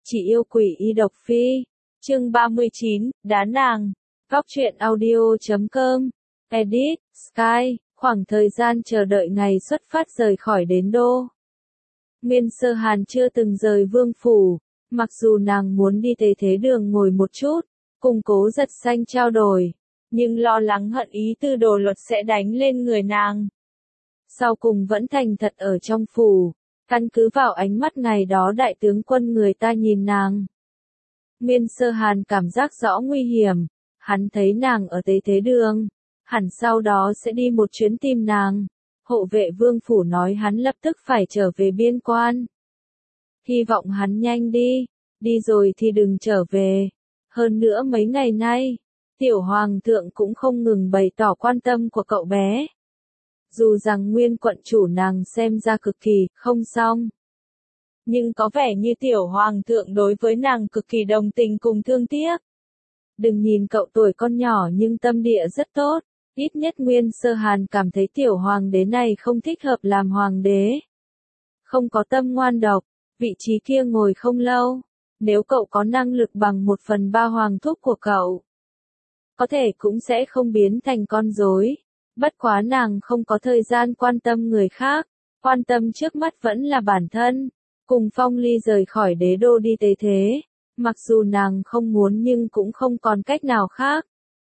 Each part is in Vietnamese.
Chị yêu quỷ y độc phi. Chương 39, đá nàng. Góc truyện audio.com. Edit, Sky. Khoảng thời gian chờ đợi ngày xuất phát rời khỏi Đế đô. Nguyên Sơ Hàn chưa từng rời vương phủ, mặc dù nàng muốn đi Tế Thế Đường ngồi một chút, cùng Cố Giật Xanh trao đổi, nhưng lo lắng hận ý tư đồ luật sẽ đánh lên người nàng. Sau cùng vẫn thành thật ở trong phủ, căn cứ vào ánh mắt ngày đó đại tướng quân người ta nhìn nàng. Nguyên Sơ Hàn cảm giác rõ nguy hiểm, hắn thấy nàng ở Tế Thế Đường, hẳn sau đó sẽ đi một chuyến tìm nàng. Hộ vệ vương phủ nói hắn lập tức phải trở về biên quan. Hy vọng hắn nhanh đi rồi thì đừng trở về. Hơn nữa mấy ngày nay, tiểu hoàng thượng cũng không ngừng bày tỏ quan tâm của cậu bé. Dù rằng nguyên quận chủ nàng xem ra cực kỳ không xong, nhưng có vẻ như tiểu hoàng thượng đối với nàng cực kỳ đồng tình cùng thương tiếc. Đừng nhìn cậu tuổi con nhỏ nhưng tâm địa rất tốt. Ít nhất Nguyên Sơ Hàn cảm thấy tiểu hoàng đế này không thích hợp làm hoàng đế. Không có tâm ngoan độc, vị trí kia ngồi không lâu. Nếu cậu có năng lực bằng 1/3 hoàng thúc của cậu, có thể cũng sẽ không biến thành con rối. Bất quá nàng không có thời gian quan tâm người khác, quan tâm trước mắt vẫn là bản thân. Cùng Phong Ly rời khỏi đế đô đi Tế Thế, mặc dù nàng không muốn nhưng cũng không còn cách nào khác.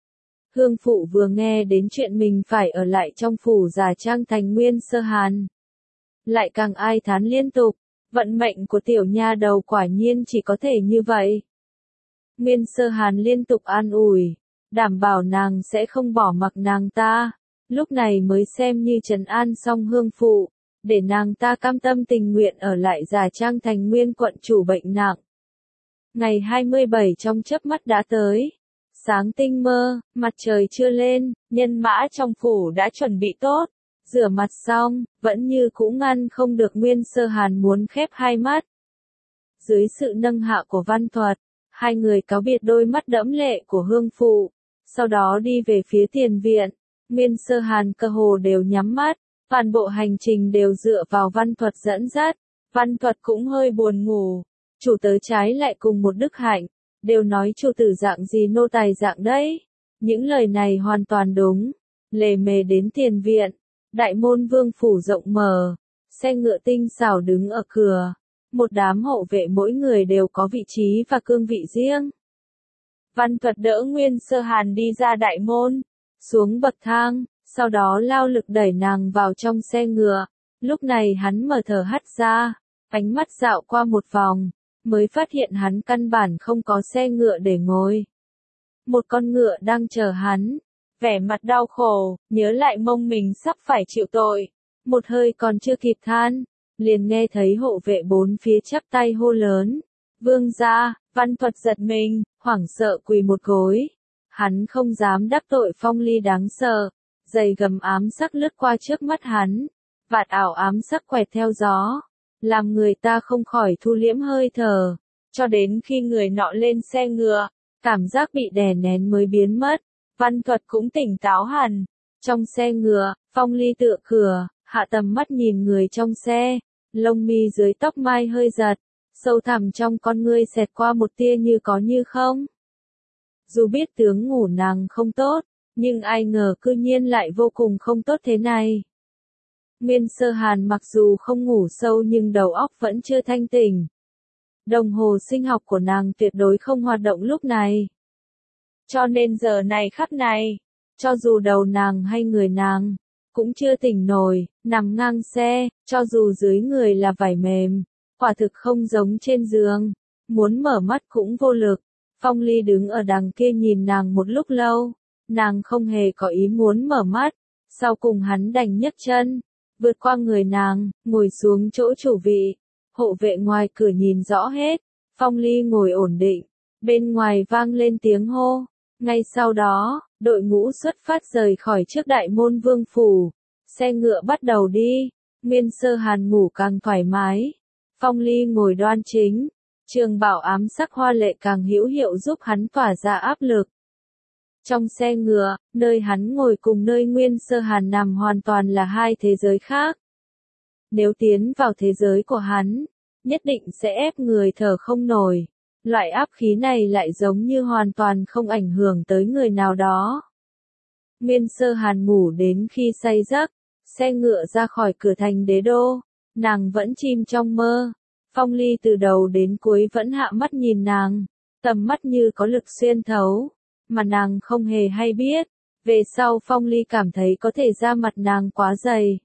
Hương phụ vừa nghe đến chuyện mình phải ở lại trong phủ giả trang thành Nguyên Sơ Hàn, lại càng ai thán liên tục, vận mệnh của tiểu nha đầu quả nhiên chỉ có thể như vậy. Nguyên Sơ Hàn liên tục an ủi, đảm bảo nàng sẽ không bỏ mặc nàng ta, lúc này mới xem như trấn an xong hương phụ, để nàng ta cam tâm tình nguyện ở lại giả trang thành Nguyên quận chủ bệnh nặng. Ngày 27 trong chớp mắt đã tới. Sáng tinh mơ, mặt trời chưa lên, nhân mã trong phủ đã chuẩn bị tốt, rửa mặt xong, vẫn như cũ ngăn không được Nguyên Sơ Hàn muốn khép hai mắt. Dưới sự nâng hạ của Văn Thuật, hai người cáo biệt đôi mắt đẫm lệ của hương phụ, sau đó đi về phía tiền viện. Nguyên Sơ Hàn cơ hồ đều nhắm mắt, toàn bộ hành trình đều dựa vào Văn Thuật dẫn dắt. Văn Thuật cũng hơi buồn ngủ, chủ tớ trái lại cùng một đức hạnh. Đều nói chủ tử dạng gì nô tài dạng đấy. Những lời này hoàn toàn đúng. Lề mề đến tiền viện, đại môn vương phủ rộng mở, xe ngựa tinh xảo đứng ở cửa. Một đám hộ vệ mỗi người đều có vị trí và cương vị riêng. Văn Thuật đỡ Nguyên Sơ Hàn đi ra đại môn, xuống bậc thang, sau đó lao lực đẩy nàng vào trong xe ngựa. Lúc này hắn mở thở hắt ra, ánh mắt dạo qua một vòng, mới phát hiện hắn căn bản không có xe ngựa để ngồi. Một con ngựa đang chờ hắn, vẻ mặt đau khổ, nhớ lại mông mình sắp phải chịu tội. Một hơi còn chưa kịp than, liền nghe thấy hộ vệ bốn phía chắp tay hô lớn. Vương gia. Văn Thuật giật mình, hoảng sợ quỳ một gối. Hắn không dám đắc tội Phong Ly đáng sợ, giày gầm ám sắc lướt qua trước mắt hắn, vạt áo ám sắc quẹt theo gió, làm người ta không khỏi thu liễm hơi thở, cho đến khi người nọ lên xe ngựa, cảm giác bị đè nén mới biến mất. Văn Thuật cũng tỉnh táo hẳn. Trong xe ngựa, Phong Ly tựa cửa, hạ tầm mắt nhìn người trong xe, lông mi dưới tóc mai hơi giật, sâu thẳm trong con ngươi xẹt qua một tia như có như không. Dù biết tướng ngủ nàng không tốt, nhưng ai ngờ cư nhiên lại vô cùng không tốt thế này. Nguyên Sơ Hàn mặc dù không ngủ sâu nhưng đầu óc vẫn chưa thanh tỉnh. Đồng hồ sinh học của nàng tuyệt đối không hoạt động lúc này. Cho nên giờ này khắc này, cho dù đầu nàng hay người nàng, cũng chưa tỉnh nổi, nằm ngang xe, cho dù dưới người là vải mềm, quả thực không giống trên giường, muốn mở mắt cũng vô lực. Phong Ly đứng ở đằng kia nhìn nàng một lúc lâu, nàng không hề có ý muốn mở mắt, sau cùng hắn đành nhấc chân, vượt qua người nàng, ngồi xuống chỗ chủ vị. Hộ vệ ngoài cửa nhìn rõ hết, Phong Ly ngồi ổn định, bên ngoài vang lên tiếng hô. Ngay sau đó, đội ngũ xuất phát rời khỏi trước đại môn vương phủ, xe ngựa bắt đầu đi. Nguyên Sơ Hàn ngủ càng thoải mái, Phong Ly ngồi đoan chính, trường bào ám sắc hoa lệ càng hữu hiệu giúp hắn tỏa ra áp lực. Trong xe ngựa, nơi hắn ngồi cùng nơi Nguyên Sơ Hàn nằm hoàn toàn là hai thế giới khác. Nếu tiến vào thế giới của hắn, nhất định sẽ ép người thở không nổi. Loại áp khí này lại giống như hoàn toàn không ảnh hưởng tới người nào đó. Nguyên Sơ Hàn ngủ đến khi say giấc, xe ngựa ra khỏi cửa thành đế đô, nàng vẫn chìm trong mơ. Phong Ly từ đầu đến cuối vẫn hạ mắt nhìn nàng, tầm mắt như có lực xuyên thấu, mà nàng không hề hay biết. Về sau Phong Ly cảm thấy có thể da mặt nàng quá dày.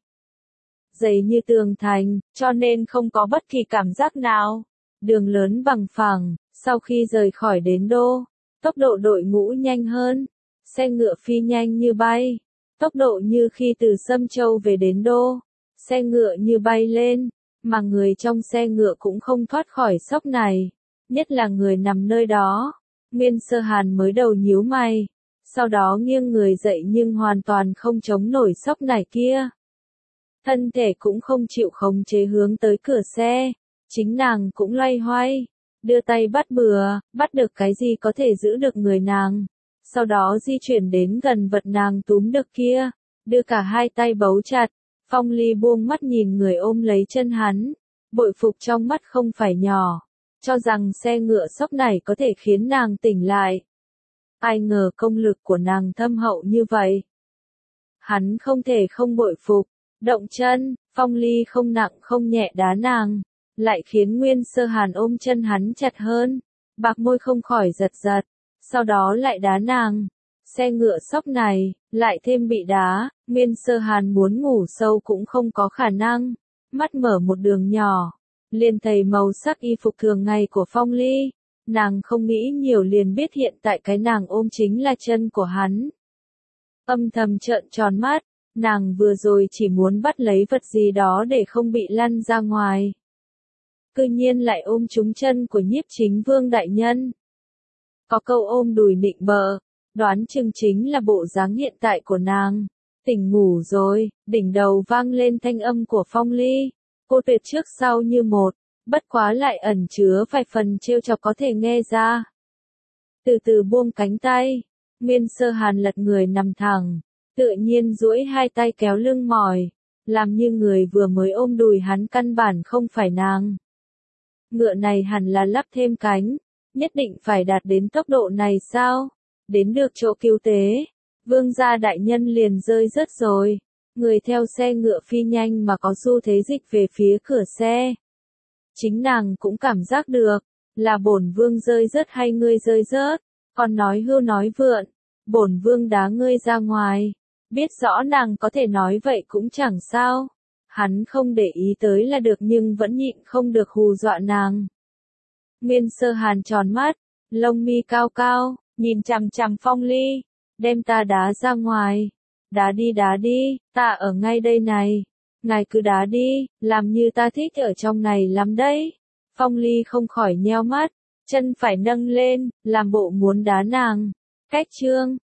Dày như tường thành, cho nên không có bất kỳ cảm giác nào. Đường lớn bằng phẳng, sau khi rời khỏi đến đô, tốc độ đội ngũ nhanh hơn. Xe ngựa phi nhanh như bay, tốc độ như khi từ Sâm Châu về đến đô. Xe ngựa như bay lên, mà người trong xe ngựa cũng không thoát khỏi sốc này, nhất là người nằm nơi đó. Nguyên Sơ Hàn mới đầu nhíu mày, sau đó nghiêng người dậy nhưng hoàn toàn không chống nổi sốc này kia. Thân thể cũng không chịu khống chế hướng tới cửa xe, chính nàng cũng loay hoay, đưa tay bắt bừa, bắt được cái gì có thể giữ được người nàng. Sau đó di chuyển đến gần vật nàng túm được kia, đưa cả hai tay bấu chặt. Phong Ly buông mắt nhìn người ôm lấy chân hắn, bội phục trong mắt không phải nhỏ, cho rằng xe ngựa sốc này có thể khiến nàng tỉnh lại. Ai ngờ công lực của nàng thâm hậu như vậy. Hắn không thể không bội phục, động chân, Phong Ly không nặng không nhẹ đá nàng, lại khiến Nguyên Sơ Hàn ôm chân hắn chặt hơn, bạc môi không khỏi giật giật, sau đó lại đá nàng. Xe ngựa sốc này, lại thêm bị đá, Nguyên Sơ Hàn muốn ngủ sâu cũng không có khả năng. Mắt mở một đường nhỏ, liền thấy màu sắc y phục thường ngày của Phong Ly. Nàng không nghĩ nhiều liền biết hiện tại cái nàng ôm chính là chân của hắn. Âm thầm trợn tròn mắt, nàng vừa rồi chỉ muốn bắt lấy vật gì đó để không bị lăn ra ngoài. Cư nhiên lại ôm trúng chân của Nhiếp Chính Vương đại nhân. Có câu ôm đùi nịnh bợ, đoán chừng chính là bộ dáng hiện tại của nàng. Tỉnh ngủ rồi, đỉnh đầu vang lên thanh âm của Phong Ly. Cô tuyệt trước sau như một, bất quá lại ẩn chứa vài phần trêu chọc có thể nghe ra. Từ từ buông cánh tay, Nguyên Sơ Hàn lật người nằm thẳng, tự nhiên duỗi hai tay kéo lưng mỏi, làm như người vừa mới ôm đùi hắn căn bản không phải nàng. Ngựa này hẳn là lắp thêm cánh, nhất định phải đạt đến tốc độ này sao? Đến được chỗ cứu tế, Vương gia đại nhân liền rơi rớt rồi. Người theo xe ngựa phi nhanh mà có xu thế dịch về phía cửa xe. Chính nàng cũng cảm giác được, là bổn vương rơi rớt hay ngươi rơi rớt, còn nói hưu nói vượn, bổn vương đá ngươi ra ngoài. Biết rõ nàng có thể nói vậy cũng chẳng sao. Hắn không để ý tới là được nhưng vẫn nhịn không được hù dọa nàng. Nguyên Sơ Hàn tròn mắt, lông mi cao cao, nhìn chằm chằm Phong Ly, đem ta đá ra ngoài. Đá đi, ta ở ngay đây này. Ngài cứ đá đi, làm như ta thích ở trong này lắm đấy. Phong Ly không khỏi nheo mắt, chân phải nâng lên, làm bộ muốn đá nàng. Cách chương